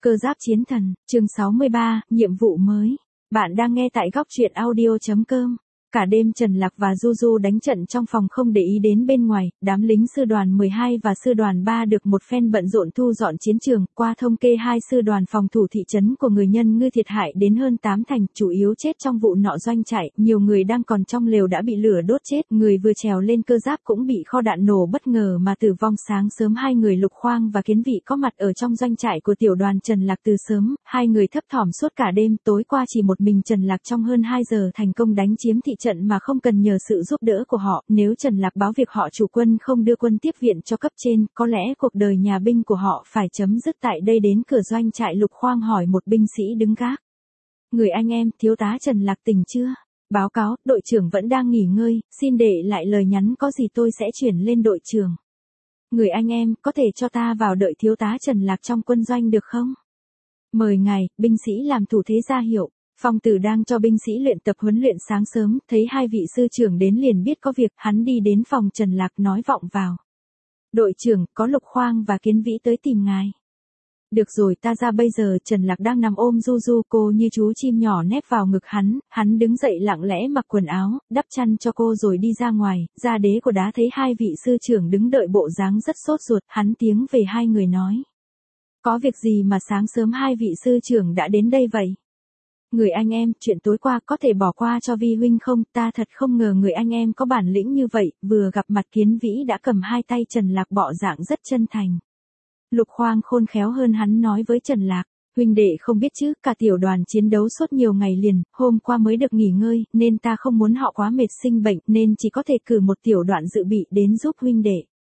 Cơ giáp chiến thần, chương 63, nhiệm vụ mới. Bạn đang nghe tại góc truyện audio.com. Cả đêm Trần Lạc và Du Du đánh trận trong phòng không để ý đến bên ngoài, đám lính sư đoàn 12 và sư đoàn 3 được một phen bận rộn thu dọn chiến trường, qua thống kê hai sư đoàn phòng thủ thị trấn của người nhân ngư thiệt hại đến hơn 8 thành, chủ yếu chết trong vụ nọ doanh trại, nhiều người đang còn trong lều đã bị lửa đốt chết, người vừa trèo lên cơ giáp cũng bị kho đạn nổ bất ngờ mà tử vong. Sáng sớm hai người Lục Khoang và Kiến Vị có mặt ở trong doanh trại của tiểu đoàn Trần Lạc từ sớm, hai người thấp thỏm suốt cả đêm, tối qua chỉ một mình Trần Lạc trong hơn 2 giờ thành công đánh chiếm thị trận mà không cần nhờ sự giúp đỡ của họ. Nếu Trần Lạc báo việc họ chủ quân không đưa quân tiếp viện cho cấp trên, có lẽ cuộc đời nhà binh của họ phải chấm dứt tại đây. Đến cửa doanh trại, Lục Khoang hỏi một binh sĩ đứng gác: "Người anh em, thiếu tá Trần Lạc tỉnh chưa?" "Báo cáo, đội trưởng vẫn đang nghỉ ngơi, xin để lại lời nhắn, có gì tôi sẽ chuyển lên đội trưởng." "Người anh em, có thể cho ta vào đợi thiếu tá Trần Lạc trong quân doanh được không?" "Mời ngài." Binh sĩ làm thủ thế ra hiệu. Phong Tử đang cho binh sĩ luyện tập huấn luyện sáng sớm, thấy hai vị sư trưởng đến liền biết có việc, hắn đi đến phòng Trần Lạc nói vọng vào: "Đội trưởng, có Lục Khoang và Kiến Vĩ tới tìm ngài." "Được rồi, ta ra bây giờ." Trần Lạc đang nằm ôm Du Du, cô như chú chim nhỏ nép vào ngực hắn đứng dậy lặng lẽ mặc quần áo, đắp chăn cho cô rồi đi ra ngoài, ra đế của đá thấy hai vị sư trưởng đứng đợi bộ dáng rất sốt ruột, hắn tiến về hai người nói: "Có việc gì mà sáng sớm hai vị sư trưởng đã đến đây vậy?" "Người anh em, chuyện tối qua có thể bỏ qua cho Vi huynh không? Ta thật không ngờ người anh em có bản lĩnh như vậy." Vừa gặp mặt Kiến Vĩ đã cầm hai tay Trần Lạc bọ dạng rất chân thành. Lục Khoang khôn khéo hơn hắn nói với Trần Lạc: "Huynh đệ không biết chứ, cả tiểu đoàn chiến đấu suốt nhiều ngày liền, hôm qua mới được nghỉ ngơi, nên ta không muốn họ quá mệt sinh bệnh, nên chỉ có thể cử một tiểu đoạn dự bị đến giúp huynh đệ."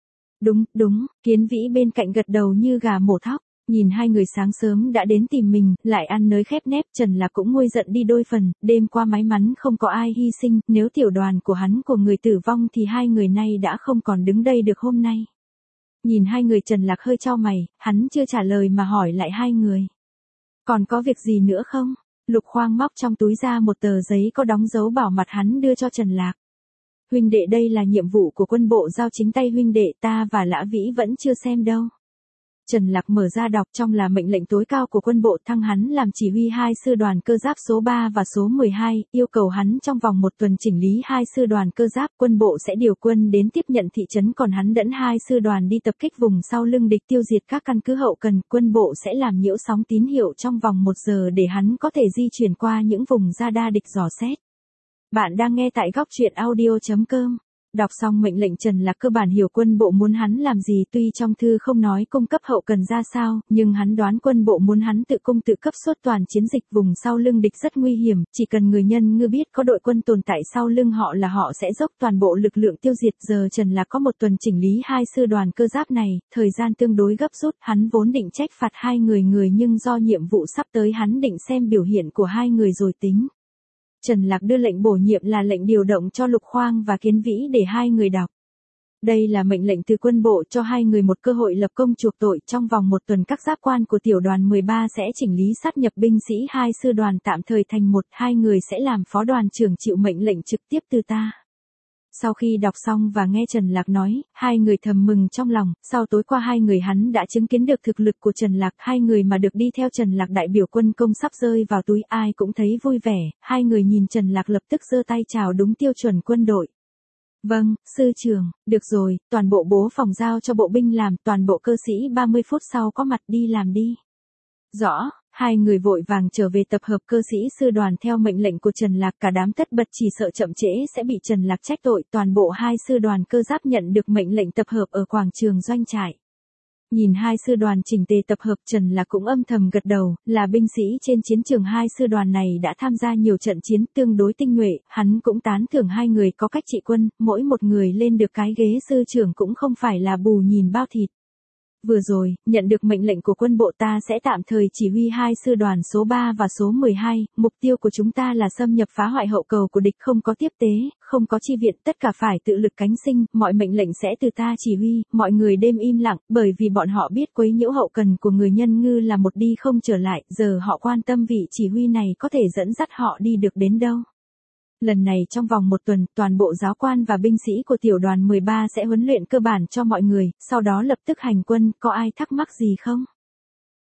Đúng, Kiến Vĩ bên cạnh gật đầu như gà mổ thóc. Nhìn hai người sáng sớm đã đến tìm mình, lại ăn nới khép nép, Trần Lạc cũng nguôi giận đi đôi phần, đêm qua may mắn không có ai hy sinh, nếu tiểu đoàn của hắn của người tử vong thì hai người nay đã không còn đứng đây được hôm nay. Nhìn hai người, Trần Lạc hơi chau mày, hắn chưa trả lời mà hỏi lại hai người: "Còn có việc gì nữa không?" Lục Khoang móc trong túi ra một tờ giấy có đóng dấu bảo mật, hắn đưa cho Trần Lạc: "Huynh đệ, đây là nhiệm vụ của quân bộ giao chính tay huynh đệ, ta và Lã Vĩ vẫn chưa xem đâu." Trần Lạc mở ra đọc, trong là mệnh lệnh tối cao của quân bộ, thăng hắn làm chỉ huy hai sư đoàn cơ giáp số 3 và số 12, yêu cầu hắn trong vòng 1 tuần chỉnh lý hai sư đoàn cơ giáp, quân bộ sẽ điều quân đến tiếp nhận thị trấn, còn hắn dẫn hai sư đoàn đi tập kích vùng sau lưng địch, tiêu diệt các căn cứ hậu cần, quân bộ sẽ làm nhiễu sóng tín hiệu trong vòng 1 giờ để hắn có thể di chuyển qua những vùng radar địch dò xét. Bạn đang nghe tại góc truyện audio.com. Đọc xong mệnh lệnh, Trần Lạc cơ bản hiểu quân bộ muốn hắn làm gì, tuy trong thư không nói cung cấp hậu cần ra sao, nhưng hắn đoán quân bộ muốn hắn tự cung tự cấp suốt toàn chiến dịch. Vùng sau lưng địch rất nguy hiểm, chỉ cần người nhân ngư biết có đội quân tồn tại sau lưng họ là họ sẽ dốc toàn bộ lực lượng tiêu diệt. Giờ Trần Lạc có 1 tuần chỉnh lý hai sư đoàn cơ giáp này, thời gian tương đối gấp rút, hắn vốn định trách phạt hai người nhưng do nhiệm vụ sắp tới hắn định xem biểu hiện của hai người rồi tính. Trần Lạc đưa lệnh bổ nhiệm là lệnh điều động cho Lục Khoang và Kiến Vĩ để hai người đọc. Đây là mệnh lệnh từ quân bộ cho hai người một cơ hội lập công chuộc tội, trong vòng 1 tuần các giáp quan của tiểu đoàn 13 sẽ chỉnh lý sát nhập binh sĩ hai sư đoàn tạm thời thành một, hai người sẽ làm phó đoàn trưởng, chịu mệnh lệnh trực tiếp từ ta. Sau khi đọc xong và nghe Trần Lạc nói, hai người thầm mừng trong lòng, sau tối qua hai người hắn đã chứng kiến được thực lực của Trần Lạc, hai người mà được đi theo Trần Lạc đại biểu quân công sắp rơi vào túi, ai cũng thấy vui vẻ, hai người nhìn Trần Lạc lập tức giơ tay chào đúng tiêu chuẩn quân đội. "Vâng, sư trưởng." "Được rồi, toàn bộ bố phòng giao cho bộ binh làm, toàn bộ cơ sĩ 30 phút sau có mặt, đi làm đi." "Rõ." Hai người vội vàng trở về tập hợp cơ sĩ sư đoàn theo mệnh lệnh của Trần Lạc, cả đám tất bật chỉ sợ chậm trễ sẽ bị Trần Lạc trách tội. Toàn bộ hai sư đoàn cơ giáp nhận được mệnh lệnh tập hợp ở quảng trường doanh trại. Nhìn hai sư đoàn chỉnh tề tập hợp, Trần Lạc cũng âm thầm gật đầu, là binh sĩ trên chiến trường hai sư đoàn này đã tham gia nhiều trận chiến tương đối tinh nhuệ, hắn cũng tán thưởng hai người có cách trị quân, mỗi một người lên được cái ghế sư trưởng cũng không phải là bù nhìn bao thịt. "Vừa rồi, nhận được mệnh lệnh của quân bộ, ta sẽ tạm thời chỉ huy hai sư đoàn số 3 và số 12, mục tiêu của chúng ta là xâm nhập phá hoại hậu cầu của địch, không có tiếp tế, không có chi viện, tất cả phải tự lực cánh sinh, mọi mệnh lệnh sẽ từ ta chỉ huy." Mọi người đêm im lặng, bởi vì bọn họ biết quấy nhiễu hậu cần của người nhân ngư là một đi không trở lại, giờ họ quan tâm vị chỉ huy này có thể dẫn dắt họ đi được đến đâu. Lần này trong vòng 1 tuần, toàn bộ giáo quan và binh sĩ của tiểu đoàn 13 sẽ huấn luyện cơ bản cho mọi người, sau đó lập tức hành quân, có ai thắc mắc gì không?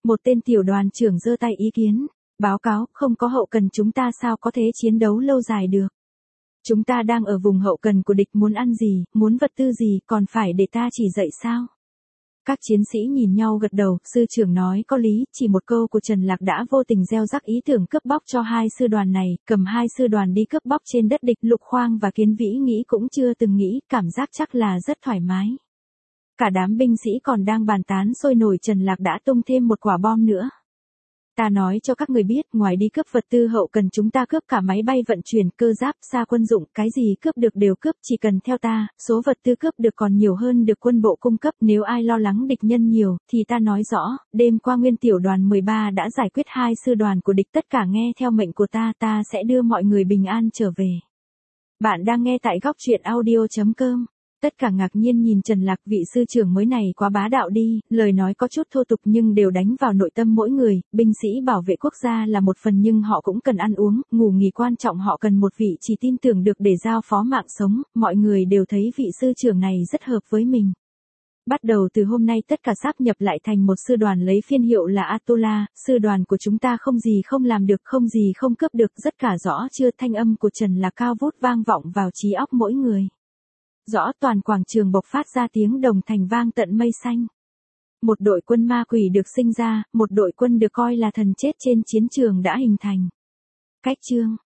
Một tên tiểu đoàn trưởng giơ tay ý kiến. Báo cáo, không có hậu cần chúng ta sao có thể chiến đấu lâu dài được. Chúng ta đang ở vùng hậu cần của địch, muốn ăn gì, muốn vật tư gì, còn phải để ta chỉ dạy sao? Các chiến sĩ nhìn nhau gật đầu, sư trưởng nói có lý, chỉ một câu của Trần Lạc đã vô tình gieo rắc ý tưởng cướp bóc cho hai sư đoàn này, cầm hai sư đoàn đi cướp bóc trên đất địch. Lục Khoang và Kiến Vĩ nghĩ cũng chưa từng nghĩ, cảm giác chắc là rất thoải mái. Cả đám binh sĩ còn đang bàn tán sôi nổi, Trần Lạc đã tung thêm một quả bom nữa. Ta nói cho các người biết, ngoài đi cướp vật tư hậu cần chúng ta cướp cả máy bay vận chuyển, cơ giáp, xa quân dụng, cái gì cướp được đều cướp, chỉ cần theo ta, số vật tư cướp được còn nhiều hơn được quân bộ cung cấp, nếu ai lo lắng địch nhân nhiều, thì ta nói rõ, đêm qua nguyên tiểu đoàn 13 đã giải quyết hai sư đoàn của địch, tất cả nghe theo mệnh của ta sẽ đưa mọi người bình an trở về. Bạn đang nghe tại góc truyện audio.com. Tất cả ngạc nhiên nhìn Trần Lạc, vị sư trưởng mới này quá bá đạo đi, lời nói có chút thô tục nhưng đều đánh vào nội tâm mỗi người. Binh sĩ bảo vệ quốc gia là một phần nhưng họ cũng cần ăn uống, ngủ nghỉ, quan trọng họ cần một vị trí tin tưởng được để giao phó mạng sống. Mọi người đều thấy vị sư trưởng này rất hợp với mình. Bắt đầu từ hôm nay tất cả sáp nhập lại thành một sư đoàn lấy phiên hiệu là Atola, sư đoàn của chúng ta không gì không làm được, không gì không cướp được, rất cả rõ chưa? Thanh âm của Trần Lạc cao vút vang vọng vào trí óc mỗi người. Rõ, toàn quảng trường bộc phát ra tiếng đồng thành vang tận mây xanh. Một đội quân ma quỷ được sinh ra, một đội quân được coi là thần chết trên chiến trường đã hình thành. Cách chương